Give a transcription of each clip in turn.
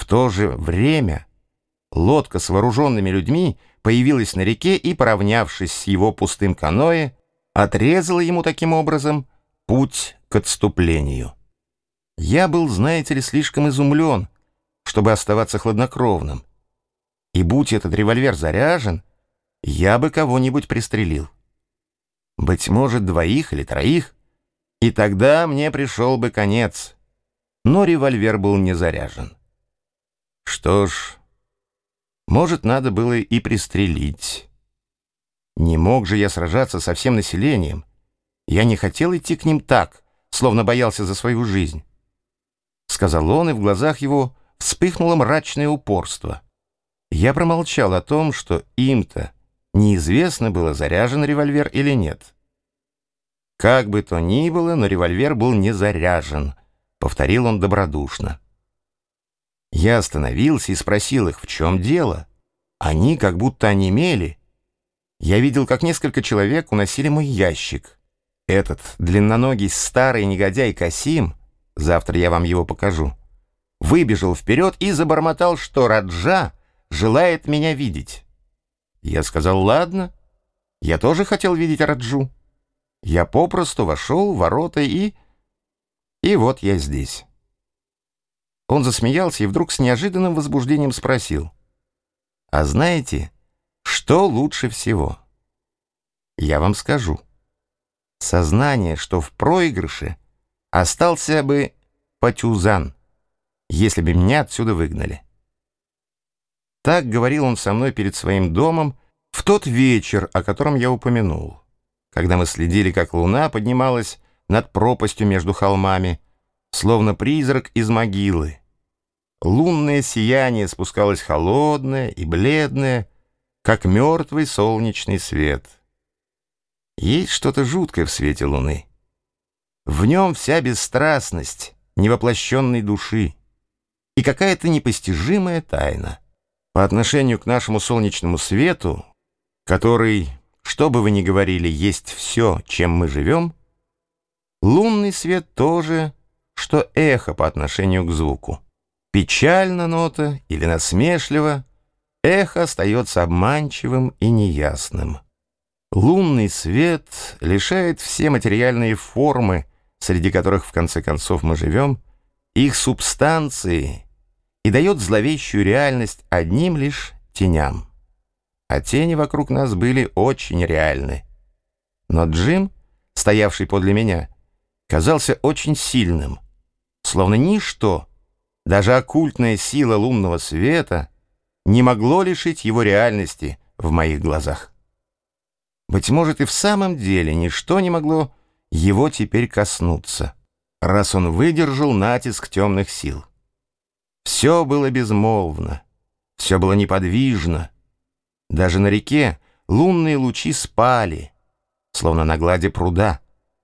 В то же время лодка с вооруженными людьми появилась на реке и, поравнявшись с его пустым каноэ, отрезала ему таким образом путь к отступлению. Я был, знаете ли, слишком изумлен, чтобы оставаться хладнокровным. И будь этот револьвер заряжен, я бы кого-нибудь пристрелил. Быть может, 2 или 3, и тогда мне пришел бы конец. Но револьвер был не заряжен. Что ж, может, надо было и пристрелить. Не мог же я сражаться со всем населением. Я не хотел идти к ним так, словно боялся за свою жизнь. Сказал он, и в глазах его вспыхнуло мрачное упорство. Я промолчал о том, что им-то неизвестно было, заряжен револьвер или нет. Как бы то ни было, но револьвер был не заряжен, повторил он добродушно. Я остановился и спросил их, в чем дело. Они как будто онемели. Я видел, как несколько человек уносили мой ящик. Этот длинноногий старый негодяй Касим, завтра я вам его покажу, выбежал вперед и забормотал, что Раджа желает меня видеть. Я сказал, ладно, я тоже хотел видеть Раджу. Я попросту вошел в ворота и вот я здесь. Он засмеялся и вдруг с неожиданным возбуждением спросил, «А знаете, что лучше всего?» Я вам скажу. Сознание, что в проигрыше остался бы Патюзан, если бы меня отсюда выгнали. Так говорил он со мной перед своим домом в тот вечер, о котором я упомянул, когда мы следили, как луна поднималась над пропастью между холмами, словно призрак из могилы. Лунное сияние спускалось холодное и бледное, как мертвый солнечный свет. Есть что-то жуткое в свете луны. В нем вся бесстрастность невоплощенной души и какая-то непостижимая тайна. По отношению к нашему солнечному свету, который, что бы вы ни говорили, есть все, чем мы живем, лунный свет тоже, что эхо по отношению к звуку. Печально нота или насмешливо, эхо остается обманчивым и неясным. Лунный свет лишает все материальные формы, среди которых в конце концов мы живем, их субстанции и дает зловещую реальность одним лишь теням. А тени вокруг нас были очень реальны. Но Джим, стоявший подле меня, казался очень сильным, словно ничто, даже оккультная сила лунного света, не могло лишить его реальности в моих глазах. Быть может, и в самом деле ничто не могло его теперь коснуться, раз он выдержал натиск темных сил. Все было безмолвно, все было неподвижно. Даже на реке лунные лучи спали, словно на глади пруда.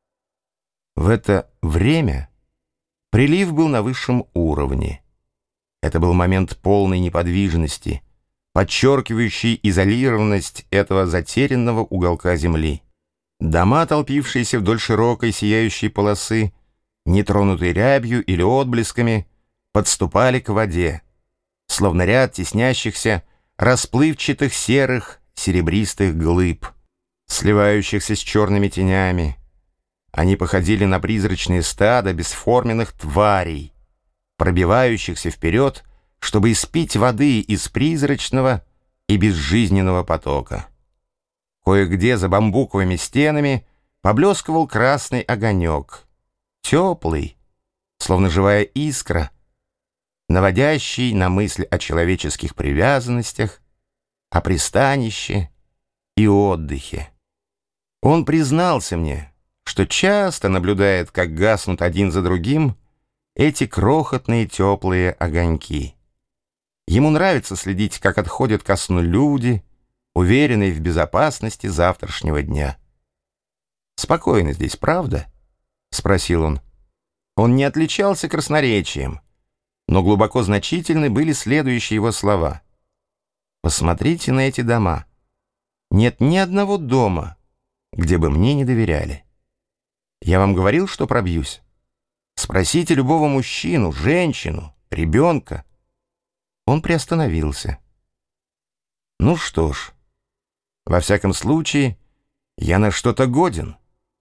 В это время прилив был на высшем уровне. Это был момент полной неподвижности, подчеркивающий изолированность этого затерянного уголка земли. Дома, толпившиеся вдоль широкой сияющей полосы, нетронутой рябью или отблесками, подступали к воде, словно ряд теснящихся, расплывчатых серых серебристых глыб, сливающихся с черными тенями. Они походили на призрачные стада бесформенных тварей, пробивающихся вперед, чтобы испить воды из призрачного и безжизненного потока. Кое-где за бамбуковыми стенами поблескивал красный огонек, теплый, словно живая искра, наводящий на мысль о человеческих привязанностях, о пристанище и отдыхе. Он признался мне, что часто наблюдает, как гаснут один за другим эти крохотные теплые огоньки. Ему нравится следить, как отходят ко сну люди, уверенные в безопасности завтрашнего дня. «Спокойно здесь, правда?» — спросил он. Он не отличался красноречием, но глубоко значительны были следующие его слова. «Посмотрите на эти дома. Нет ни одного дома, где бы мне не доверяли. Я вам говорил, что пробьюсь. Спросите любого мужчину, женщину, ребенка. Он приостановился. Ну что ж, во всяком случае, я на что-то годен.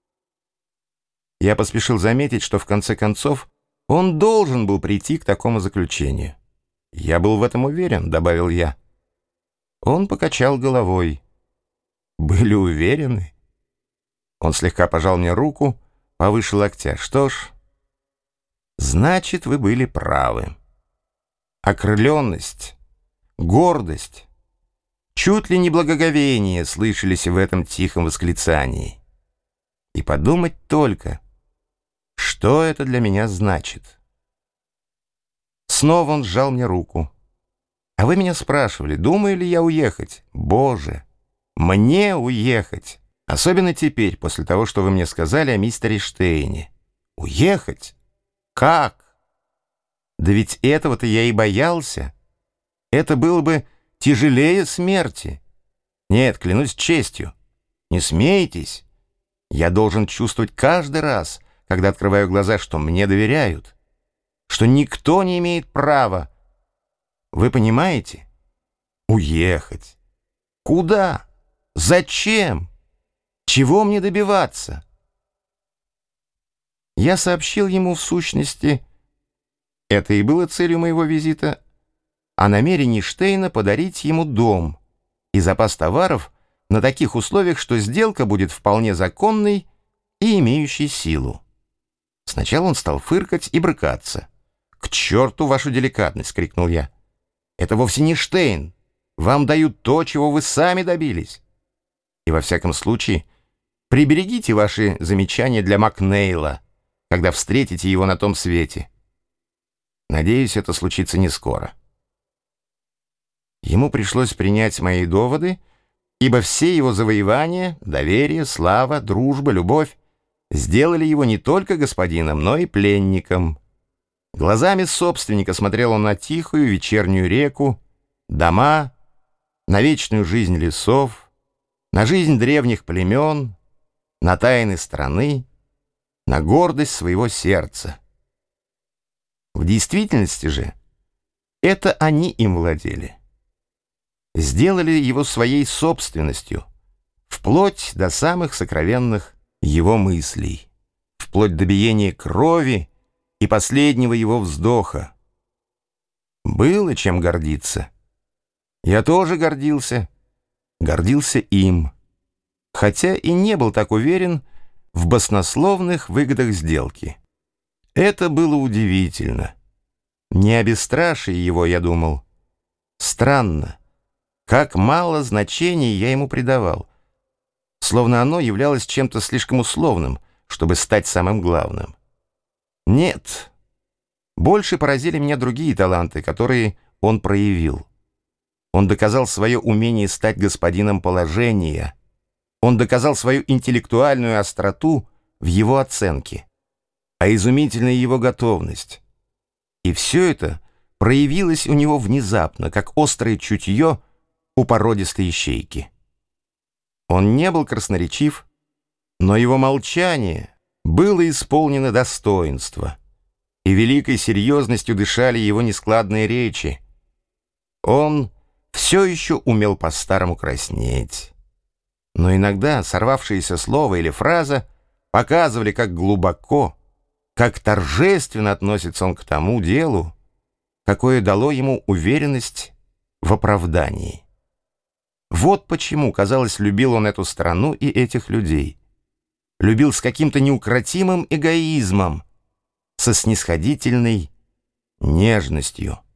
Я поспешил заметить, что в конце концов он должен был прийти к такому заключению. «Я был в этом уверен», — добавил я. Он покачал головой. «Были уверены?» Он слегка пожал мне руку повыше локтя. «Что ж, значит, вы были правы. Окрыленность, гордость, чуть ли не благоговение слышались в этом тихом восклицании. И подумать только, что это для меня значит». Снова он сжал мне руку. «А вы меня спрашивали, думаю ли я уехать? Боже, мне уехать! Особенно теперь, после того, что вы мне сказали о мистере Штейне. Уехать? Как? Да ведь этого-то я и боялся. Это было бы тяжелее смерти. Нет, клянусь честью. Не смейтесь. Я должен чувствовать каждый раз, когда открываю глаза, что мне доверяют, что никто не имеет права. Вы понимаете? Уехать. Куда? Зачем? Чего мне добиваться? Я сообщил ему в сущности, это и было целью моего визита, о намерении Штейна подарить ему дом и запас товаров на таких условиях, что сделка будет вполне законной и имеющей силу. Сначала он стал фыркать и брыкаться. «К черту вашу деликатность!» — крикнул я. «Это вовсе не Штейн. Вам дают то, чего вы сами добились. И во всяком случае, приберегите ваши замечания для Макнейла, когда встретите его на том свете. Надеюсь, это случится не скоро». Ему пришлось принять мои доводы, ибо все его завоевания, доверие, слава, дружба, любовь сделали его не только господином, но и пленником. Глазами собственника смотрел он на тихую вечернюю реку, дома, на вечную жизнь лесов, на жизнь древних племен, на тайны страны, на гордость своего сердца. В действительности же это они им владели. Сделали его своей собственностью, вплоть до самых сокровенных его мыслей, вплоть до биения крови и последнего его вздоха. Было чем гордиться. Я тоже гордился им, хотя и не был так уверен в баснословных выгодах сделки. Это было удивительно. Не о бесстрашии его я думал. Странно, как мало значения я ему придавал, словно оно являлось чем-то слишком условным, чтобы стать самым главным. Нет, больше поразили меня другие таланты, которые он проявил. Он доказал свое умение стать господином положения. Он доказал свою интеллектуальную остроту в его оценке, а изумительная его готовность. И все это проявилось у него внезапно, как острое чутье у породистой ищейки. Он не был красноречив, но его молчание было исполнено достоинства, и великой серьезностью дышали его нескладные речи. Он все еще умел по-старому краснеть, но иногда сорвавшееся слово или фраза показывали, как глубоко, как торжественно относится он к тому делу, какое дало ему уверенность в оправдании. Вот почему, казалось, любил он эту страну и этих людей. Любил с каким-то неукротимым эгоизмом, со снисходительной нежностью.